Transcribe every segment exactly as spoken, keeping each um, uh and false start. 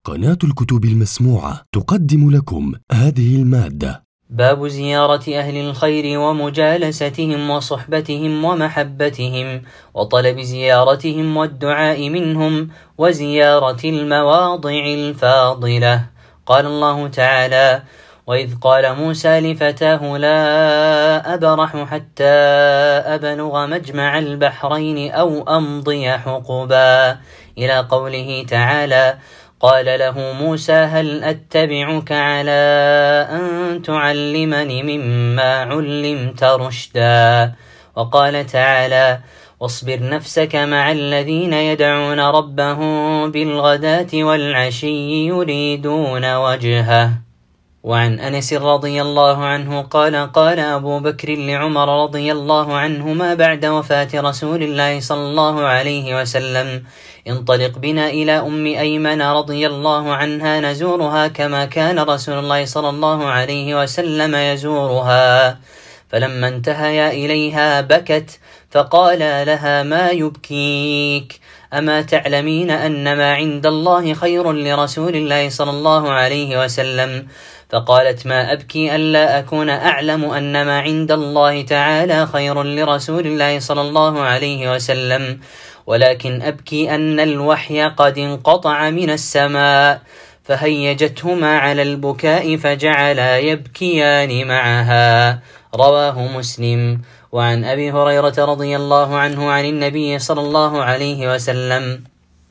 قناة الكتب المسموعة تقدم لكم هذه المادة. باب زيارة أهل الخير ومجالستهم وصحبتهم ومحبتهم وطلب زيارتهم والدعاء منهم وزيارة المواضع الفاضلة. قال الله تعالى: وإذ قال موسى لفتاه لا أبرح حتى أبلغ مجمع البحرين أو أمضي حقبا، إلى قوله تعالى: قال له موسى هل أتبعك على أن تعلمني مما علمت رشدا. وقال تعالى: واصبر نفسك مع الذين يدعون ربهم بالغداة والعشي يريدون وجهه. وعن أنس رضي الله عنه قال: قال أبو بكر لعمر رضي الله عنهما بعد وفاة رسول الله صلى الله عليه وسلم: انطلق بنا إلى أم أيمن رضي الله عنها نزورها كما كان رسول الله صلى الله عليه وسلم يزورها. فلما انتهيا إليها بكت، فقال لها: ما يبكيك؟ أما تعلمين أن ما عند الله خير لرسول الله صلى الله عليه وسلم؟ فقالت: ما أبكي ألا أكون أعلم أن ما عند الله تعالى خير لرسول الله صلى الله عليه وسلم، ولكن أبكي أن الوحي قد انقطع من السماء. فهيجتهما على البكاء فجعلا يبكيان معها. رواه مسلم. وعن أبي هريرة رضي الله عنه عن النبي صلى الله عليه وسلم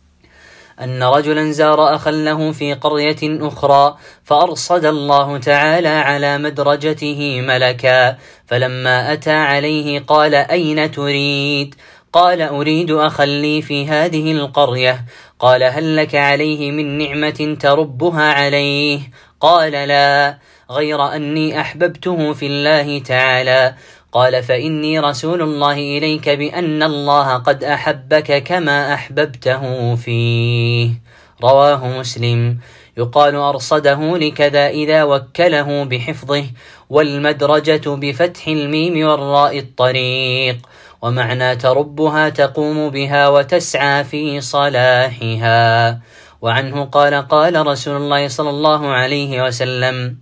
أن رجلا زار أخا له في قرية أخرى، فأرصد الله تعالى على مدرجته ملكا، فلما أتى عليه قال: أين تريد؟ قال: أريد أخا لي في هذه القرية. قال: هل لك عليه من نعمة تربها عليه؟ قال: لا، غير أني أحببته في الله تعالى. قال: فإني رسول الله إليك بأن الله قد أحبك كما أحببته فيه. رواه مسلم. يقال أرصده لكذا إذا وكله بحفظه، والمدرجة بفتح الميم والراء الطريق، ومعنى تربها تقوم بها وتسعى في صلاحها. وعنه قال: قال رسول الله صلى الله عليه وسلم: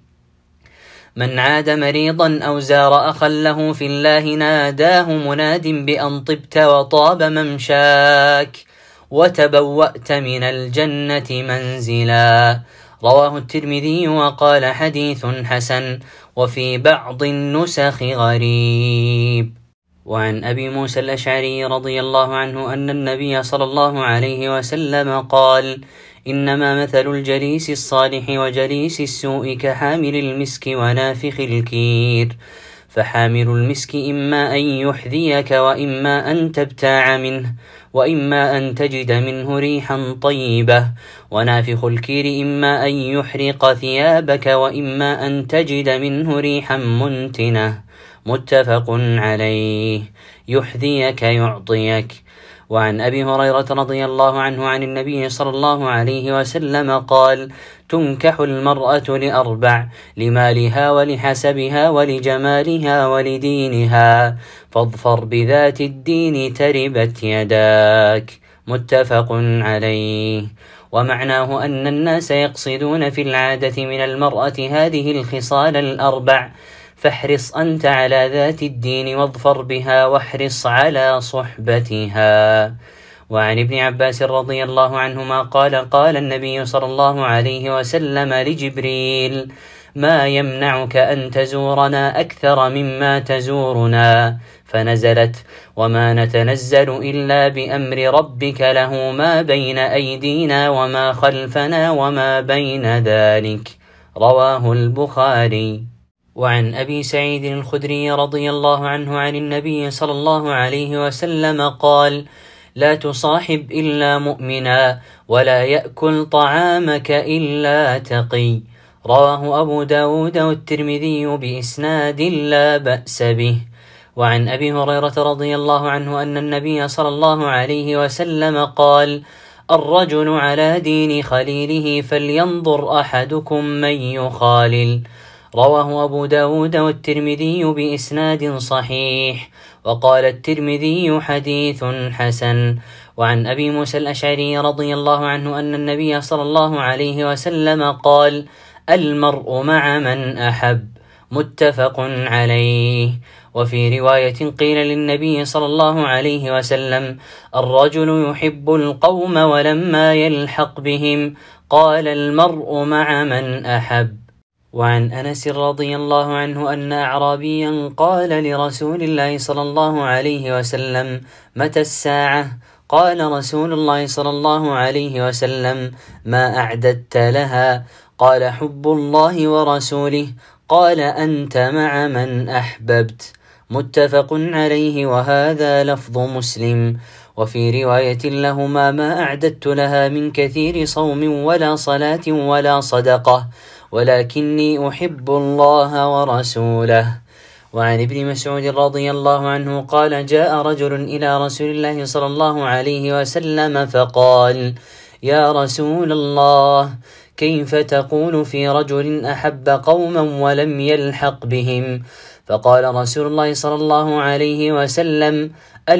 من عاد مريضا أو زار أخا له في الله ناداه مناد بأن طبت وطاب ممشاك وتبوأت من الجنة منزلا. رواه الترمذي وقال: حديث حسن، وفي بعض النسخ غريب. وعن أبي موسى الأشعري رضي الله عنه أن النبي صلى الله عليه وسلم قال: إنما مثل الجليس الصالح وجليس السوء كحامل المسك ونافخ الكير، فحامل المسك إما أن يحذيك وإما أن تبتاع منه وإما أن تجد منه ريحا طيبة، ونافخ الكير إما أن يحرق ثيابك وإما أن تجد منه ريحا منتنة. متفق عليه. يحذيك يعطيك. وعن أبي هريرة رضي الله عنه عن النبي صلى الله عليه وسلم قال: تنكح المرأة لأربع: لمالها ولحسبها ولجمالها ولدينها، فاظفر بذات الدين تربت يداك. متفق عليه. ومعناه أن الناس يقصدون في العادة من المرأة هذه الخصال الأربع، فاحرص أنت على ذات الدين واظفر بها واحرص على صحبتها. وعن ابن عباس رضي الله عنهما قال: قال النبي صلى الله عليه وسلم لجبريل: ما يمنعك أن تزورنا أكثر مما تزورنا؟ فنزلت: وما نتنزل إلا بأمر ربك له ما بين أيدينا وما خلفنا وما بين ذلك. رواه البخاري. وعن أبي سعيد الخدري رضي الله عنه عن النبي صلى الله عليه وسلم قال: لا تصاحب إلا مؤمنا، ولا يأكل طعامك إلا تقي. رواه أبو داود والترمذي بإسناد لا بأس به. وعن أبي هريرة رضي الله عنه أن النبي صلى الله عليه وسلم قال: الرجل على دين خليله فلينظر أحدكم من يخالل. رواه أبو داود والترمذي بإسناد صحيح. وقال الترمذي: حديث حسن. وعن أبي موسى الأشعري رضي الله عنه أن النبي صلى الله عليه وسلم قال: المرء مع من أحب، متفق عليه. وفي رواية قيل للنبي صلى الله عليه وسلم: الرجل يحب القوم ولما يلحق بهم، قال: المرء مع من أحب. وعن أنس رضي الله عنه أن أعرابيا قال لرسول الله صلى الله عليه وسلم: متى الساعة؟ قال رسول الله صلى الله عليه وسلم: ما أعددت لها؟ قال: حب الله ورسوله. قال: أنت مع من أحببت، متفق عليه، وهذا لفظ مسلم. وفي رواية لهما: ما أعددت لها من كثير صوم ولا صلاة ولا صدقة، ولكني أحب الله ورسوله. وعن ابن مسعود رضي الله عنه قال: جاء رجل إلى رسول الله صلى الله عليه وسلم فقال: يا رسول الله، كيف تقول في رجل أحب قوما ولم يلحق بهم؟ فقال رسول الله صلى الله عليه وسلم: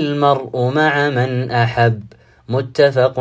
المرء مع من أحب، متفق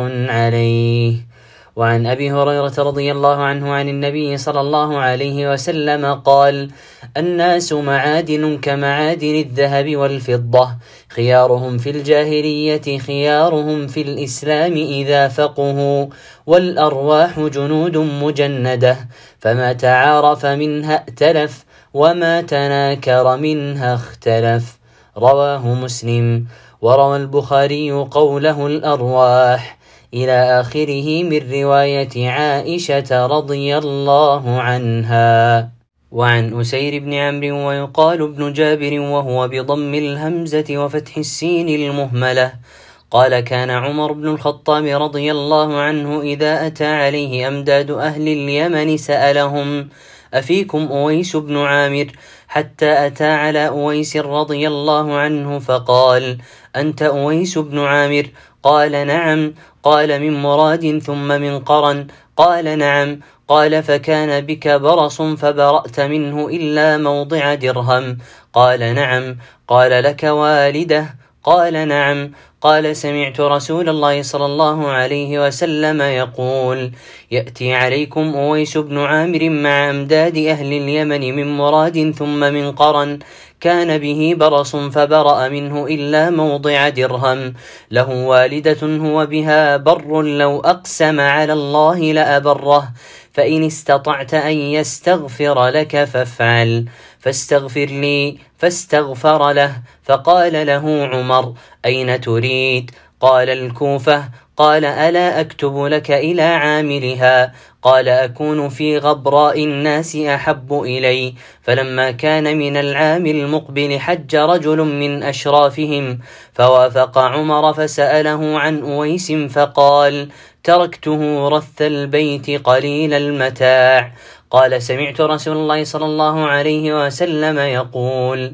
عليه. وعن أبي هريرة رضي الله عنه عن النبي صلى الله عليه وسلم قال: الناس معادن كمعادن الذهب والفضة، خيارهم في الجاهلية خيارهم في الإسلام إذا فقهوا، والأرواح جنود مجندة، فما تعارف منها ائتلف، وما تناكر منها اختلف. رواه مسلم. وروى البخاري قوله الأرواح إلى آخره من رواية عائشة رضي الله عنها. وعن أسير بن عمرو ويقال ابن جابر وهو بضم الهمزة وفتح السين المهملة قال: كان عمر بن الخطاب رضي الله عنه إذا أتى عليه أمداد أهل اليمن سألهم: أفيكم أويس بن عامر؟ حتى أتى على أويس رضي الله عنه فقال: أنت أويس بن عامر؟ قال: نعم. قال: من مراد ثم من قرن؟ قال: نعم. قال: فكان بك برص فبرأت منه إلا موضع درهم؟ قال: نعم. قال: لك والدة؟ قال: نعم. قال: سمعت رسول الله صلى الله عليه وسلم يقول: يأتي عليكم أويس بن عامر مع أمداد أهل اليمن من مراد ثم من قرن، كان به برص فبرأ منه إلا موضع درهم، له والدة هو بها بر، لو أقسم على الله لأبره، فإن استطعت أن يستغفر لك فافعل، فاستغفر لي. فاستغفر له، فقال له عمر: أين تريد؟ قال: الكوفة. قال: ألا أكتب لك إلى عاملها؟ قال: أكون في غبراء الناس أحب إلي. فلما كان من العام المقبل حج رجل من أشرافهم فوافق عمر فسأله عن أويس فقال: تركته رث البيت قليل المتاع. قال: سمعت رسول الله صلى الله عليه وسلم يقول: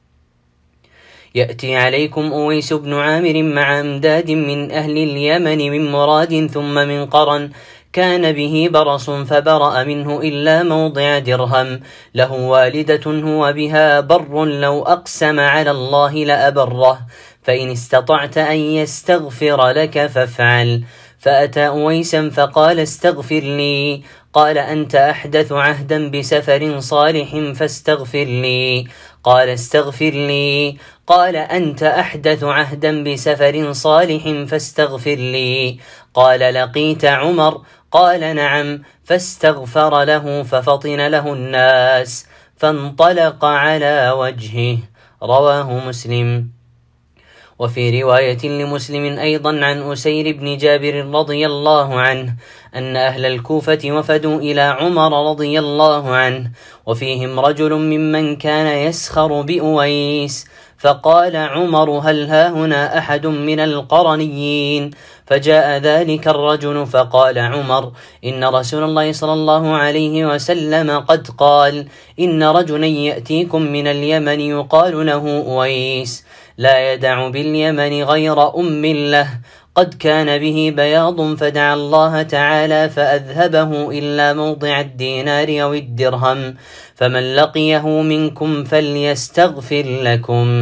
يأتي عليكم أويس بن عامر مع أمداد من أهل اليمن من مراد ثم من قرن، كان به برص فبرأ منه إلا موضع درهم، له والدة هو بها بر، لو أقسم على الله لأبره، فإن استطعت أن يستغفر لك فافعل. فأتى أويسا فقال: استغفر لي. قال: أنت أحدث عهدا بسفر صالح فاستغفر لي. قال: استغفر لي. قال: أنت أحدث عهدا بسفر صالح فاستغفر لي. قال: لقيت عمر؟ قال: نعم. فاستغفر له ففطن له الناس فانطلق على وجهه. رواه مسلم. وفي رواية لمسلم أيضا عن أسير بن جابر رضي الله عنه أن أهل الكوفة وفدوا إلى عمر رضي الله عنه، وفيهم رجل ممن كان يسخر بأويس، فقال عمر: هل ها هنا أحد من القرنيين؟ فجاء ذلك الرجل فقال عمر: إن رسول الله صلى الله عليه وسلم قد قال: إن رجلا يأتيكم من اليمن يقال له أويس، لا يدع باليمن غير أم له، قد كان به بياض فدعا الله تعالى فأذهبه إلا موضع الدينار أو الدرهم، فمن لقيه منكم فليستغفر لكم.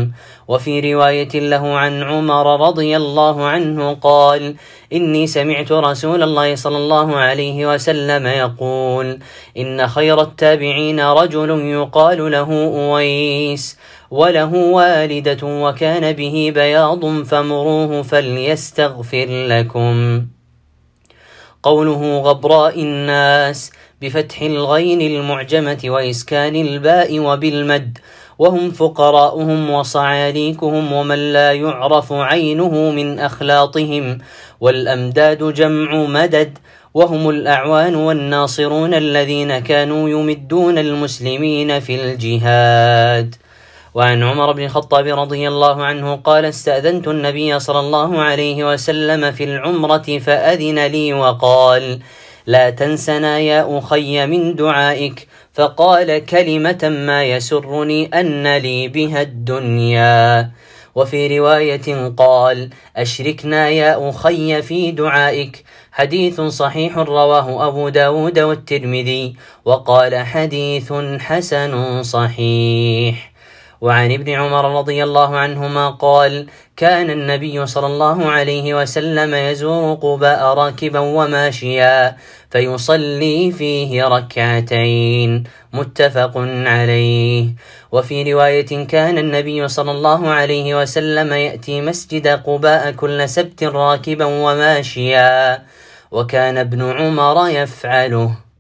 وفي رواية له عن عمر رضي الله عنه قال: إني سمعت رسول الله صلى الله عليه وسلم يقول: إن خير التابعين رجل يقال له أويس، وله والدة وكان به بياض فمروه فليستغفر لكم. قوله غبراء الناس بفتح الغين المعجمة وإسكان الباء وبالمد، وهم فقراؤهم وصعاليكهم ومن لا يعرف عينه من أخلاطهم، والأمداد جمع مدد، وهم الأعوان والناصرون الذين كانوا يمدون المسلمين في الجهاد. وعن عمر بن الخطاب رضي الله عنه قال: استأذنت النبي صلى الله عليه وسلم في العمرة فأذن لي وقال: لا تنسنا يا أخي من دعائك، فقال كلمة ما يسرني أن لي بها الدنيا. وفي رواية قال: أشركنا يا أخي في دعائك. حديث صحيح رواه أبو داود والترمذي، وقال حديث حسن صحيح. وعن ابن عمر رضي الله عنهما قال: كان النبي صلى الله عليه وسلم يزور قباء راكبا وماشيا فيصلي فيه ركعتين، متفق عليه. وفي رواية كان النبي صلى الله عليه وسلم يأتي مسجد قباء كل سبت راكبا وماشيا، وكان ابن عمر يفعله.